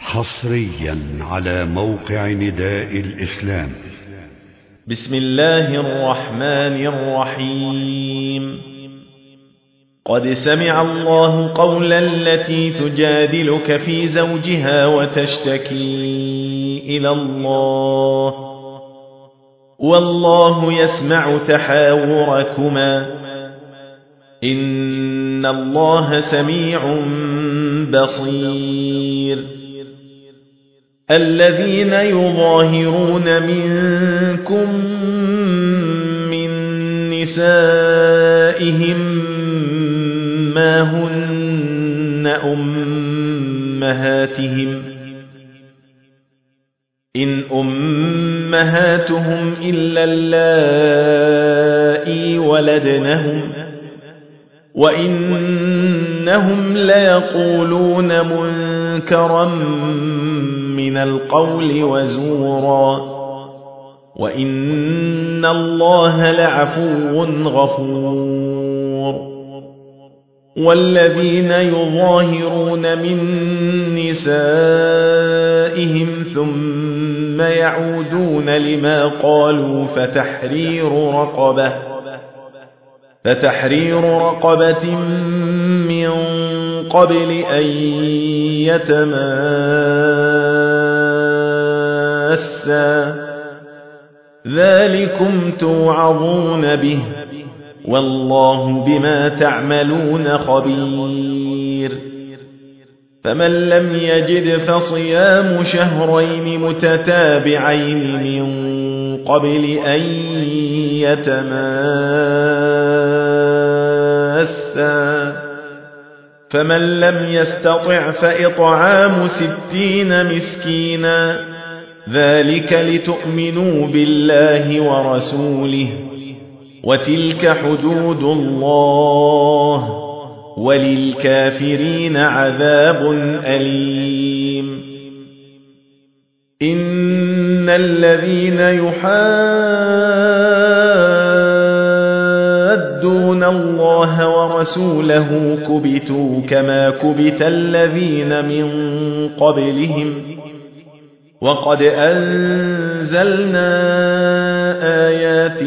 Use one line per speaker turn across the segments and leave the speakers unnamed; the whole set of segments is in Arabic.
حصريا على موقع نداء الإسلام.
بسم الله الرحمن الرحيم. قد سمع الله قولا التي تجادلك في زوجها وتشتكي إلى الله والله يسمع تحاوركما إن الله سميع بصير. الذين يظاهرون منكم من نسائهم ما هن أمهاتهم إن أمهاتهم إلا اللائي ولدنهم وإنهم ليقولون منكرا من القول وزورا وإن الله لعفو غفور. والذين يظاهرون من نسائهم ثم يعودون لما قالوا فتحرير رقبة من قبل أن يتماسا ذلكم توعظون به والله بما تعملون خبير. فمن لم يجد فصيام شهرين متتابعين من قبل أن يتماسا فمن لم يستطع فإطعام 60 مسكينا ذلك لتؤمنوا بالله ورسوله وتلك حدود الله وللكافرين عذاب أليم. إن الذين يحادون الله ورسوله كبتوا كما كبت الذين من قبلهم وقد أنزلنا آيات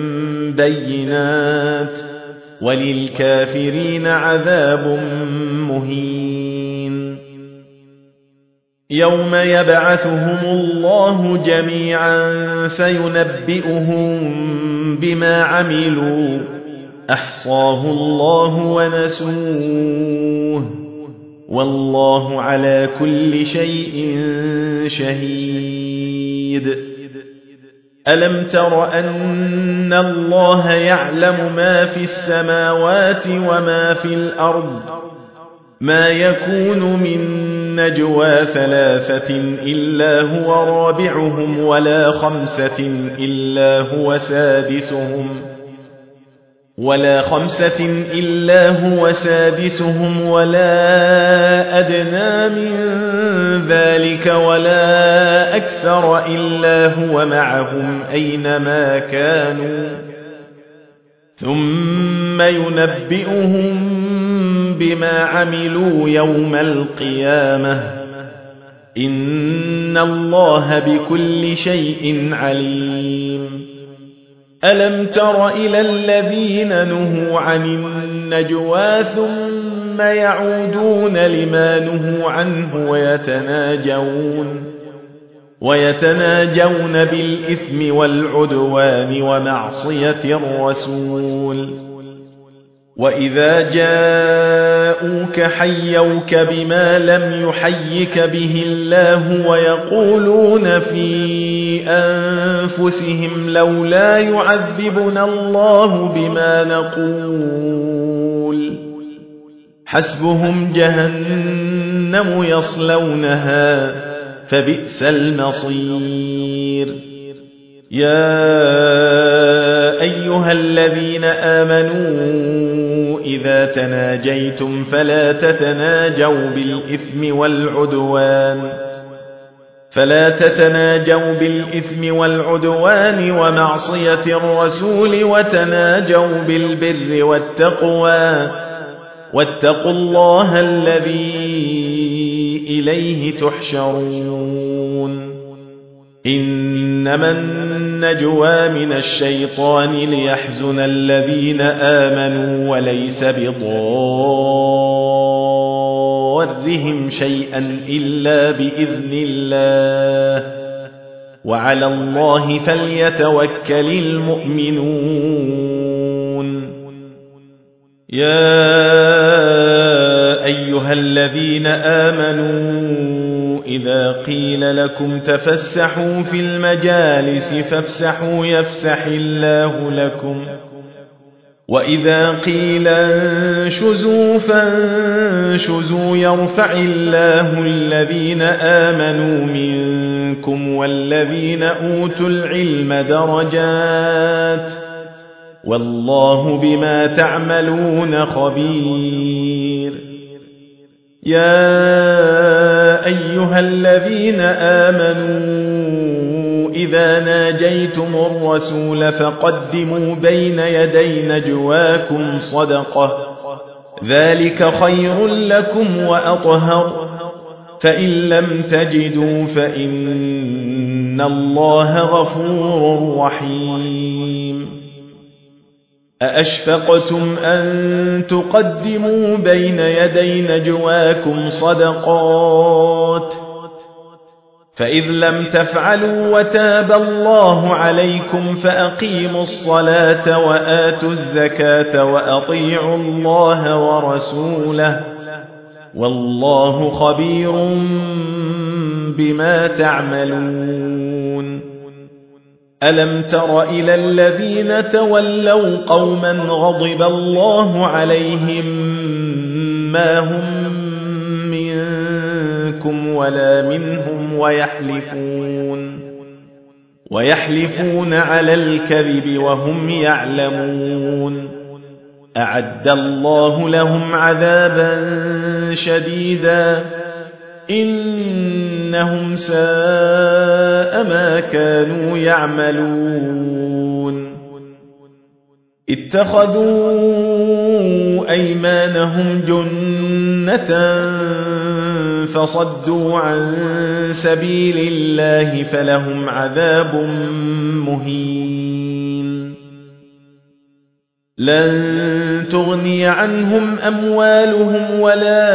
بينات وللكافرين عذاب مهين. يوم يبعثهم الله جميعا فينبئهم بما عملوا أحصاه الله ونسوه والله على كل شيء شهيد. ألم تر أن الله يعلم ما في السماوات وما في الأرض ما يكون من نجوى 3 إلا هو رابعهم ولا 5 إلا هو سادسهم ولا أدنى من ذلك ولا أكثر إلا هو معهم أينما كانوا ثم ينبئهم بما عملوا يوم القيامة إن الله بكل شيء عليم. ألم تر إلى الذين نهوا عن النجوى ثم يعودون لما نهوا عنه ويتناجون بالإثم والعدوان ومعصية الرسول وإذا جاءوك حيوك بما لم يحيك به الله ويقولون في أنفسهم لولا يعذبنا الله بما نقول حسبهم جهنم يصلونها فبئس المصير. يا أيها الذين آمنوا إذا تناجيتم فلا تتناجوا بالإثم والعدوان ومعصية الرسول وتناجوا بالبر والتقوى واتقوا الله الذي إليه تحشرون إنما النجوى من الشيطان ليحزن الذين آمنوا وليس بضارهم شيئا إلا بإذن الله وعلى الله فليتوكل المؤمنون يا أيها الذين آمنوا إذا قيل لكم تفسحوا في المجالس فافسحوا يفسح الله لكم وإذا قيل انشزوا فانشزوا يرفع الله الذين آمنوا منكم والذين أوتوا العلم درجات والله بما تعملون خبير يا أيها الذين آمنوا إذا ناجيتم الرسول فقدموا بين يدي نجواكم صدقة ذلك خير لكم وأطهر فإن لم تجدوا فإن الله غفور رحيم أأشفقتم أن تقدموا بين يدي نجواكم صدقات فإذ لم تفعلوا وتاب الله عليكم فأقيموا الصلاة وآتوا الزكاة وأطيعوا الله ورسوله والله خبير بما تعملون ألم تر إلى الذين تولوا قوما غضب الله عليهم ما هم منكم ولا منهم ويحلفون على الكذب وهم يعلمون أعد الله لهم عذابا شديدا إنهم ساء ما كانوا يعملون اتخذوا أيمانهم جنة فصدوا عن سبيل الله فلهم عذاب مهين لن تغني عنهم أموالهم ولا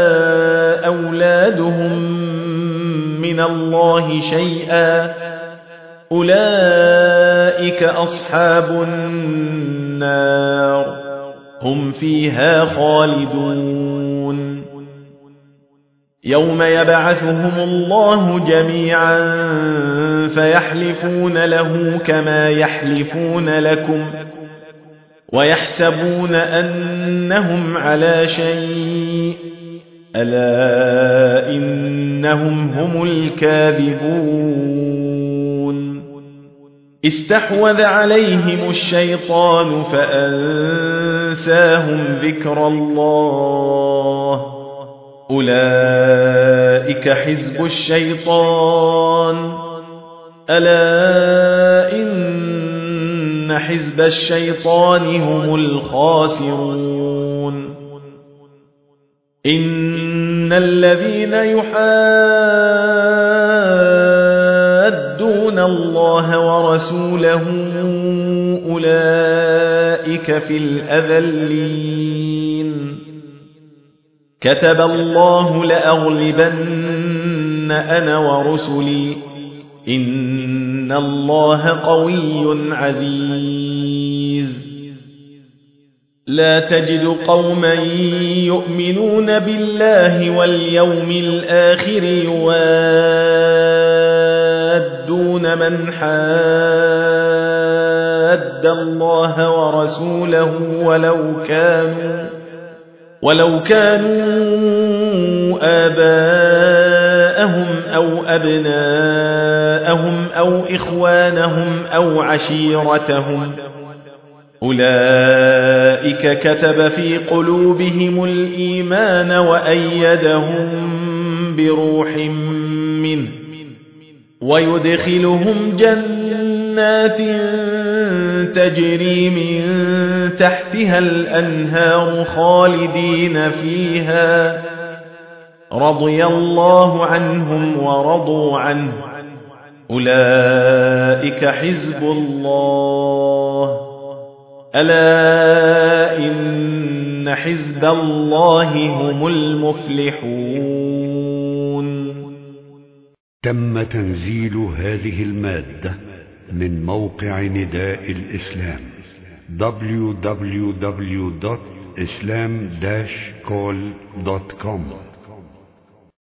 أولادهم من الله شيئا أولئك أصحاب النار هم فيها خالدون يوم يبعثهم الله جميعا فيحلفون له كما يحلفون لكم ويحسبون أنهم على شيء ألا إنهم هم الكاذبون استحوذ عليهم الشيطان فأنساهم ذكر الله أولئك حزب الشيطان ألا إن حزب الشيطان هم الخاسرون إن الذين يحادون الله ورسوله أولئك في الأذلين كتب الله لأغلبن أنا ورسلي إن الله قوي عزيز لا تجد قوما يؤمنون بالله واليوم الآخر يوادون من حاد الله ورسوله ولو كانوا آباءهم أو أبناءهم أو إخوانهم أو عشيرتهم أولئك كتب في قلوبهم الإيمان وأيدهم بروح منه ويدخلهم جنات تجري من تحتها الأنهار خالدين فيها رضي الله عنهم ورضوا عنه أولئك حزب الله ألا إن حزب الله هم المفلحون.
تم تنزيل هذه المادة من موقع نداء الإسلام www.islam-call.com